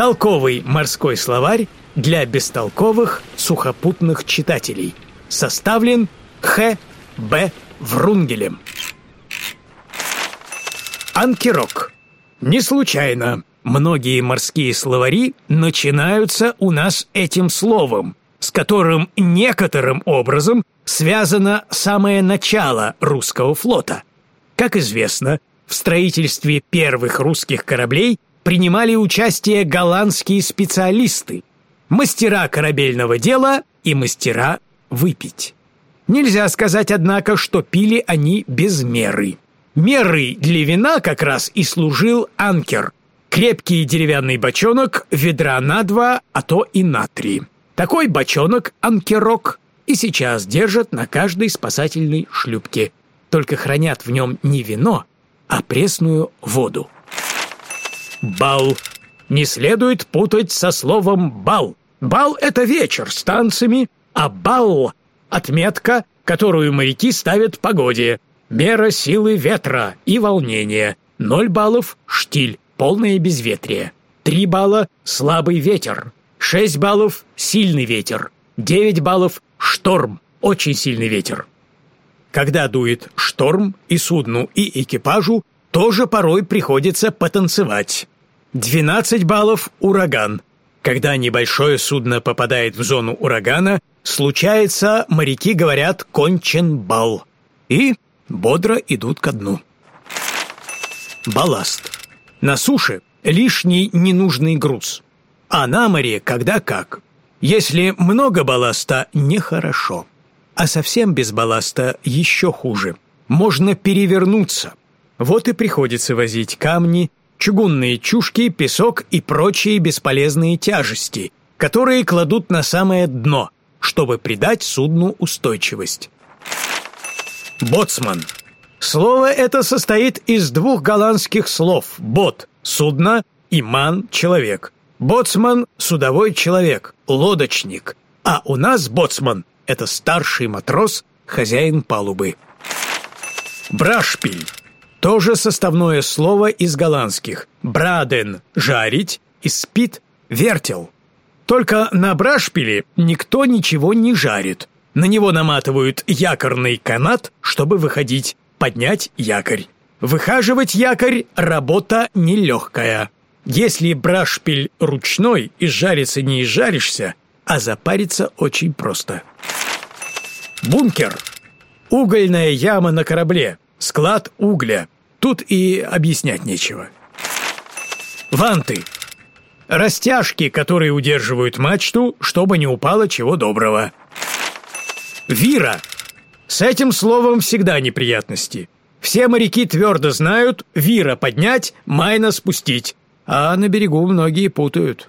Толковый морской словарь для бестолковых сухопутных читателей. Составлен Х. Б. Врунгелем. Анкерок. Не случайно многие морские словари начинаются у нас этим словом, с которым некоторым образом связано самое начало русского флота. Как известно, в строительстве первых русских кораблей принимали участие голландские специалисты, мастера корабельного дела и мастера выпить. Нельзя сказать, однако, что пили они без меры. Мерой для вина как раз и служил анкер – крепкий деревянный бочонок, ведра на 2, а то и на 3. Такой бочонок, анкерок, и сейчас держат на каждой спасательной шлюпке, только хранят в нем не вино, а пресную воду. Бал. Не следует путать со словом «бал». Бал – это вечер с танцами, а бал – отметка, которую моряки ставят погоде. Мера силы ветра и волнения. 0 баллов – штиль, полное безветрие. 3 балла – слабый ветер. 6 баллов – сильный ветер. 9 баллов – шторм, очень сильный ветер. Когда дует шторм, и судну, и экипажу тоже порой приходится потанцевать. 12 баллов – ураган. Когда небольшое судно попадает в зону урагана, случается, моряки говорят «кончен бал» и бодро идут ко дну. Балласт. На суше лишний ненужный груз, а на море когда как. Если много балласта – нехорошо, а совсем без балласта еще хуже. Можно перевернуться. Вот и приходится возить камни, чугунные чушки, песок и прочие бесполезные тяжести, которые кладут на самое дно, чтобы придать судну устойчивость. Боцман. Слово это состоит из 2 голландских слов «бот» – судно и «ман» – человек. Боцман – судовой человек, лодочник, а у нас боцман – это старший матрос, хозяин палубы. Брашпиль. Тоже составное слово из голландских. Браден – жарить, и спит – вертел. Только на брашпиле никто ничего не жарит. На него наматывают якорный канат, чтобы выходить, поднять якорь. Выхаживать якорь – работа нелегкая. Если брашпиль ручной, изжариться не изжаришься, а запариться очень просто. Бункер. Угольная яма на корабле, склад угля. Тут и объяснять нечего. Ванты. Растяжки, которые удерживают мачту, чтобы не упало чего доброго. Вира. С этим словом всегда неприятности. Все моряки твердо знают: вира поднять, майна спустить. А на берегу многие путают.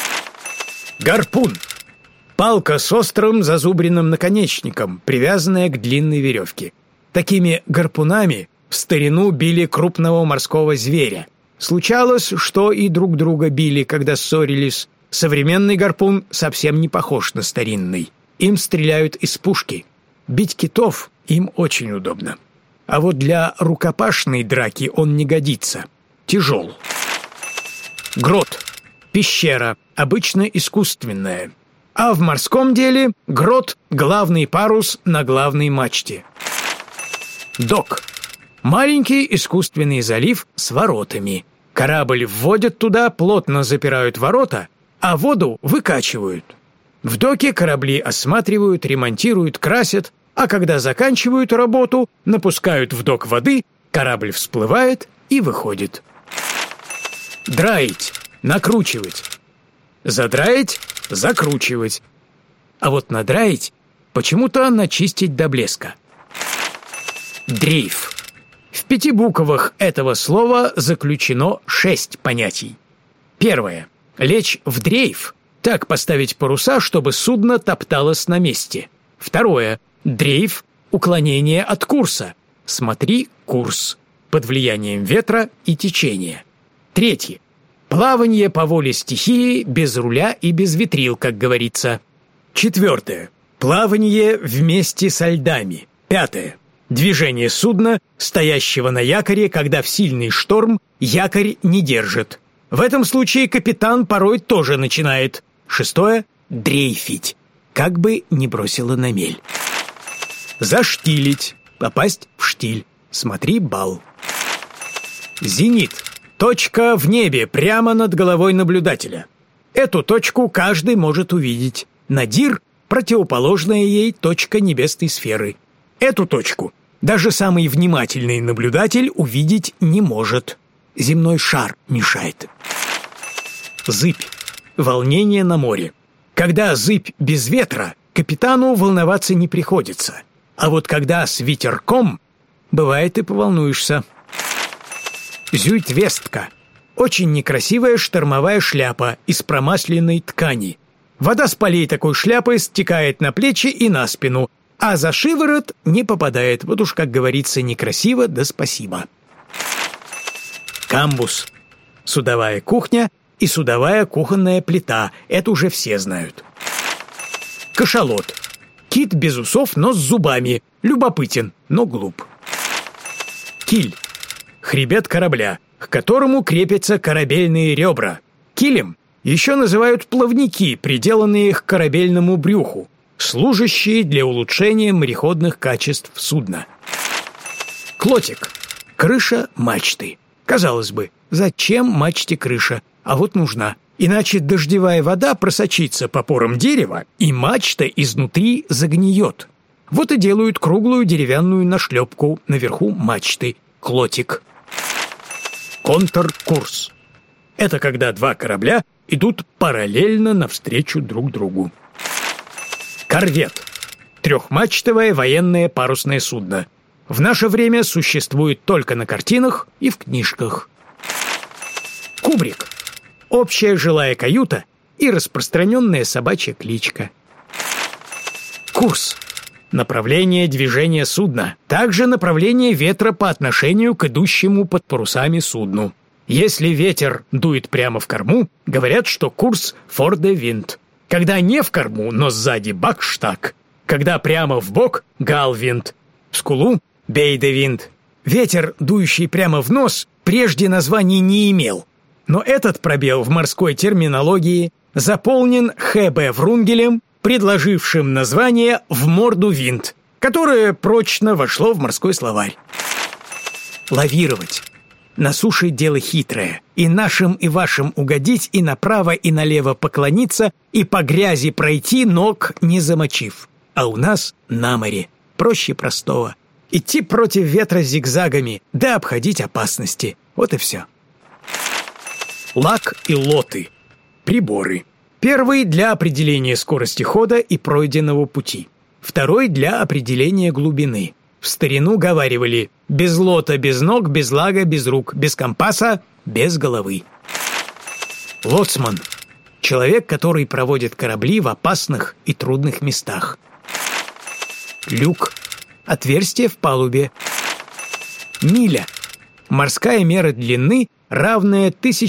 Гарпун. Палка с острым зазубренным наконечником, привязанная к длинной веревке. Такими гарпунами в старину били крупного морского зверя. Случалось, что и друг друга били, когда ссорились. Современный гарпун совсем не похож на старинный. Им стреляют из пушки. Бить китов им очень удобно. А вот для рукопашной драки он не годится. Тяжел. Грот. Пещера, обычно искусственная. А в морском деле грот – главный парус на главной мачте. Док. Маленький искусственный залив с воротами. Корабль вводят туда, плотно запирают ворота, а воду выкачивают. В доке корабли осматривают, ремонтируют, красят, а когда заканчивают работу, напускают в док воды, корабль всплывает и выходит. Драить – накручивать. Задраить – закручивать. А вот надраить – почему-то начистить до блеска. Дрейф. В 5 буквах этого слова заключено 6 понятий. Первое. Лечь в дрейф. Так поставить паруса, чтобы судно топталось на месте. Второе. Дрейф – уклонение от курса. Смотри курс. Под влиянием ветра и течения. Третье. Плавание по воле стихии, без руля и без ветрил, как говорится. Четвертое. Плавание вместе со льдами. Пятое. Движение судна, стоящего на якоре, когда в сильный шторм якорь не держит. В этом случае капитан порой тоже начинает. 6. Дрейфить. Как бы не бросило на мель. Заштилить. Попасть в штиль. Смотри бал. Зенит. Точка в небе, прямо над головой наблюдателя. Эту точку каждый может увидеть. Надир – противоположная ей точка небесной сферы. Эту точку даже самый внимательный наблюдатель увидеть не может. Земной шар мешает. Зыбь. Волнение на море. Когда зыбь без ветра, капитану волноваться не приходится. А вот когда с ветерком, бывает и поволнуешься. Зюйтвестка. Очень некрасивая штормовая шляпа из промасленной ткани. Вода с полей такой шляпы стекает на плечи и на спину, а за шиворот не попадает. Вот уж, как говорится, некрасиво, да спасибо. Камбус. Судовая кухня и судовая кухонная плита. Это уже все знают. Кашалот. Кит без усов, но с зубами. Любопытен, но глуп. Киль. Хребет корабля, к которому крепятся корабельные ребра. Килем еще называют плавники, приделанные к корабельному брюху, служащие для улучшения мореходных качеств судна. Клотик. Крыша мачты. Казалось бы, зачем мачте крыша? А вот нужна. Иначе дождевая вода просочится по порам дерева, и мачта изнутри загниет. Вот и делают круглую деревянную нашлепку наверху мачты. Клотик. Контркурс. Это когда два корабля идут параллельно навстречу друг другу. Корвет. Трехмачтовое военное парусное судно. В наше время существует только на картинах и в книжках. Кубрик. Общая жилая каюта и распространенная собачья кличка. Курс. Направление движения судна. Также направление ветра по отношению к идущему под парусами судну. Если ветер дует прямо в корму, говорят, что курс «for the wind». Когда не в корму, но сзади «бакштаг». Когда прямо в бок «галвинд». В скулу «бей the wind». Ветер, дующий прямо в нос, прежде названий не имел. Но этот пробел в морской терминологии заполнен Х.Б. Врунгелем, предложившим название «в морду винт», которое прочно вошло в морской словарь. Лавировать. На суше дело хитрое. И нашим, и вашим угодить, и направо, и налево поклониться, и по грязи пройти, ног не замочив. А у нас на море. Проще простого. Идти против ветра зигзагами, да обходить опасности. Вот и все. Лак и лоты. Приборы. Первый для определения скорости хода и пройденного пути. Второй для определения глубины. В старину говаривали: без лота, без ног, без лага, без рук, без компаса, без головы. Лоцман. Человек, который проводит корабли в опасных и трудных местах. Люк. Отверстие в палубе. Миля. Морская мера длины, равная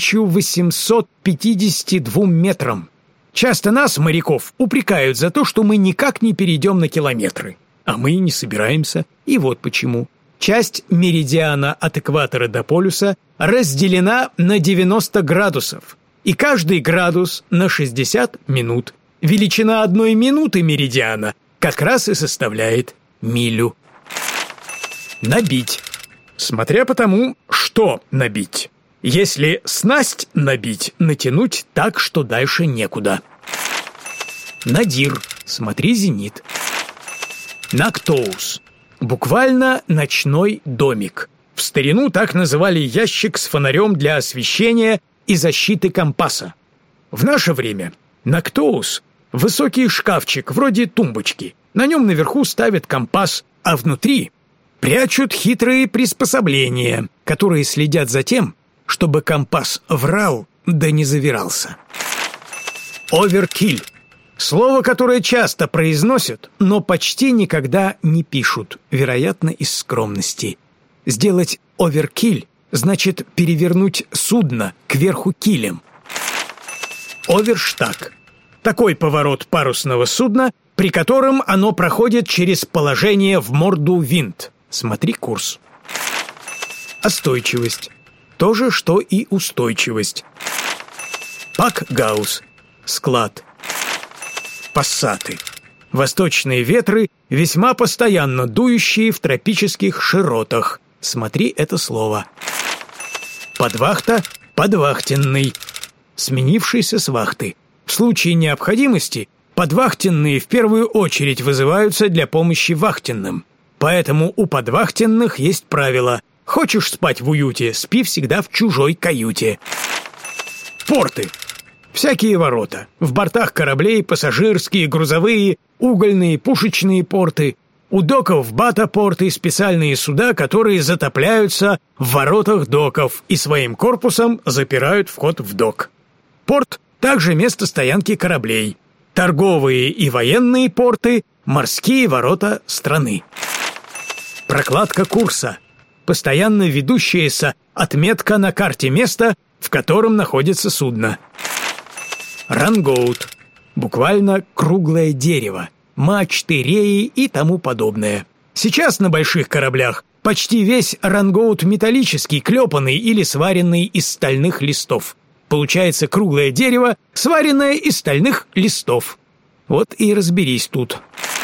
1852 метрам. Часто нас, моряков, упрекают за то, что мы никак не перейдем на километры. А мы и не собираемся. И вот почему. Часть меридиана от экватора до полюса разделена на 90 градусов. И каждый градус на 60 минут. Величина 1 минуты меридиана как раз и составляет милю. Набить. Смотря по тому, что набить. Если снасть набить, натянуть так, что дальше некуда. Надир. Смотри зенит. Нактоус. Буквально ночной домик. В старину так называли ящик с фонарем для освещения и защиты компаса. В наше время нактоус – высокий шкафчик, вроде тумбочки. На нем наверху ставят компас, а внутри прячут хитрые приспособления, которые следят за тем, чтобы компас врал, да не завирался. Оверкиль. Слово, которое часто произносят, но почти никогда не пишут, вероятно, из скромности. Сделать оверкиль значит перевернуть судно кверху килем. Оверштаг. Такой поворот парусного судна, при котором оно проходит через положение в морду винт. Смотри курс. Остойчивость. То же, что и устойчивость. Пакгаус – склад. Пассаты – восточные ветры, весьма постоянно дующие в тропических широтах. Смотри это слово. Подвахта – подвахтенный, сменившийся с вахты. В случае необходимости подвахтенные в первую очередь вызываются для помощи вахтенным. Поэтому у подвахтенных есть правило: хочешь спать в уюте, спи всегда в чужой каюте. Порты. Всякие ворота. В бортах кораблей пассажирские, грузовые, угольные, пушечные порты. У доков бата-порты специальные суда, которые затопляются в воротах доков и своим корпусом запирают вход в док. Порт – также место стоянки кораблей. Торговые и военные порты – морские ворота страны. Прокладка курса. Постоянно ведущаяся отметка на карте места, в котором находится судно. Рангоут. Буквально круглое дерево. Мачты, реи и тому подобное. Сейчас на больших кораблях почти весь рангоут металлический, клепанный или сваренный из стальных листов. Получается круглое дерево, сваренное из стальных листов. Вот и разберись тут.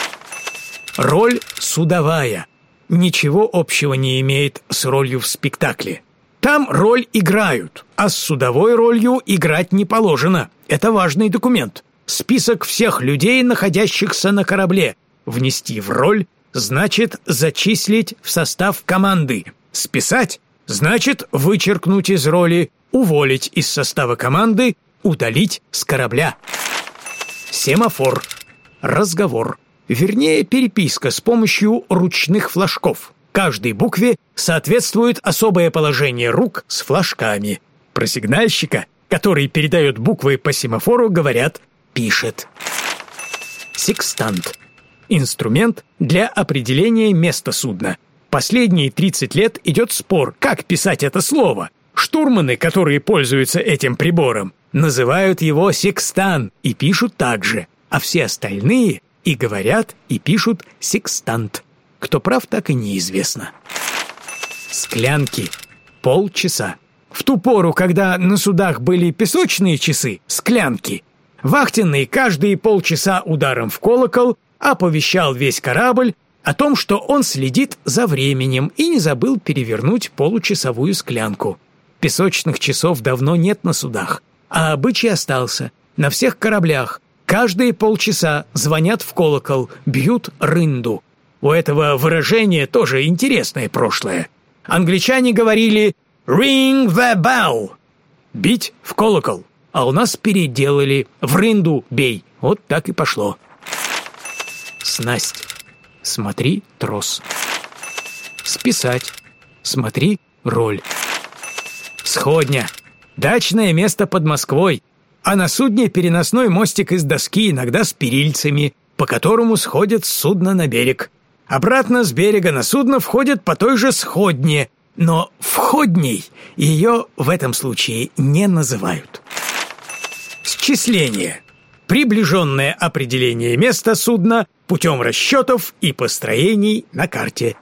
Роль судовая. Ничего общего не имеет с ролью в спектакле. Там роль играют, а с судовой ролью играть не положено. Это важный документ. Список всех людей, находящихся на корабле. Внести в роль значит зачислить в состав команды. Списать значит вычеркнуть из роли, уволить из состава команды, удалить с корабля. Семафор. Разговор. Вернее, переписка с помощью ручных флажков. Каждой букве соответствует особое положение рук с флажками. Про сигнальщика, который передает буквы по семафору, говорят «пишет». Секстант. Инструмент для определения места судна. Последние 30 лет идет спор, как писать это слово. Штурманы, которые пользуются этим прибором, называют его секстан и пишут так же, а все остальные и говорят, и пишут секстант. Кто прав, так и неизвестно. Склянки. Полчаса. В ту пору, когда на судах были песочные часы, склянки, вахтенный каждые полчаса ударом в колокол оповещал весь корабль о том, что он следит за временем и не забыл перевернуть получасовую склянку. Песочных часов давно нет на судах, а обычай остался. На всех кораблях каждые полчаса звонят в колокол, бьют рынду. У этого выражения тоже интересное прошлое. Англичане говорили «ring the bell» – бить в колокол, а у нас переделали «в рынду бей». Вот так и пошло. Снасть. Смотри трос. Списать. Смотри роль. Сходня. Дачное место под Москвой. А на судне переносной мостик из доски, иногда с перильцами, по которому сходит судно на берег. Обратно с берега на судно входит по той же сходне, но входней ее в этом случае не называют. Счисление. Приближенное определение места судна путем расчетов и построений на карте.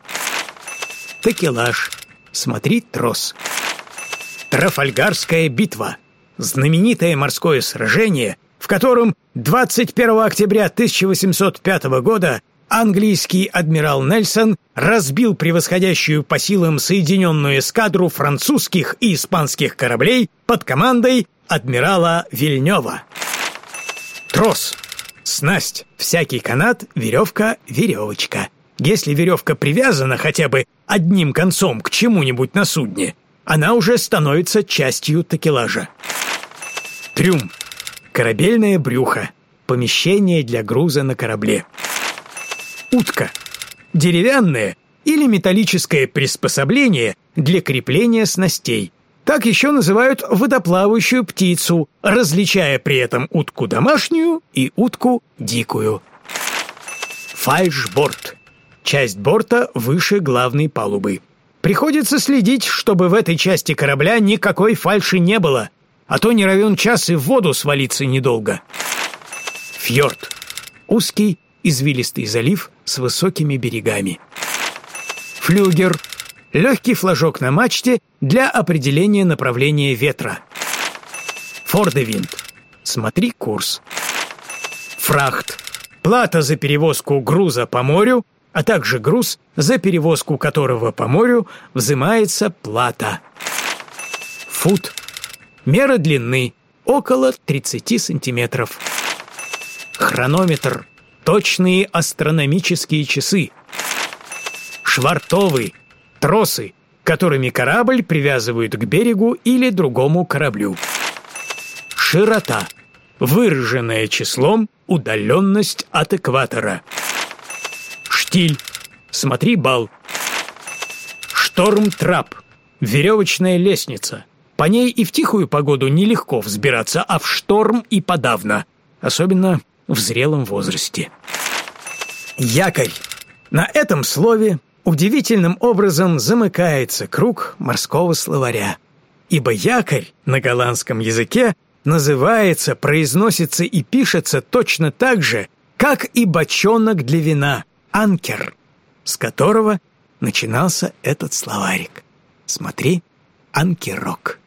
Такелаж. Смотри трос. Трафальгарская битва. Знаменитое морское сражение, в котором 21 октября 1805 года английский адмирал Нельсон разбил превосходящую по силам соединенную эскадру французских и испанских кораблей под командой адмирала Вильнёва. Трос. Снасть. Всякий канат, веревка, веревочка. Если веревка привязана хотя бы одним концом к чему-нибудь на судне, она уже становится частью такелажа. Трюм. Корабельное брюхо. Помещение для груза на корабле. Утка. Деревянное или металлическое приспособление для крепления снастей. Так еще называют водоплавающую птицу, различая при этом утку домашнюю и утку дикую. Фальшборд. Часть борта выше главной палубы. Приходится следить, чтобы в этой части корабля никакой фальши не было, а то не равен час и в воду свалиться недолго. Фьорд. Узкий, извилистый залив с высокими берегами. Флюгер. Легкий флажок на мачте для определения направления ветра. Фордевинд. Смотри курс. Фрахт. Плата за перевозку груза по морю, а также груз, за перевозку которого по морю взимается плата. Фут. Мера длины около 30 сантиметров. Хронометр. Точные астрономические часы. Швартовы. Тросы, которыми корабль привязывают к берегу или другому кораблю. Широта. Выраженная числом удаленность от экватора. Штиль. Смотри бал. Шторм-трап. Веревочная лестница. По ней и в тихую погоду нелегко взбираться, а в шторм и подавно, особенно в зрелом возрасте. Якорь. На этом слове удивительным образом замыкается круг морского словаря, ибо якорь на голландском языке называется, произносится и пишется точно так же, как и бочонок для вина, анкер, с которого начинался этот словарик. Смотри, анкерок.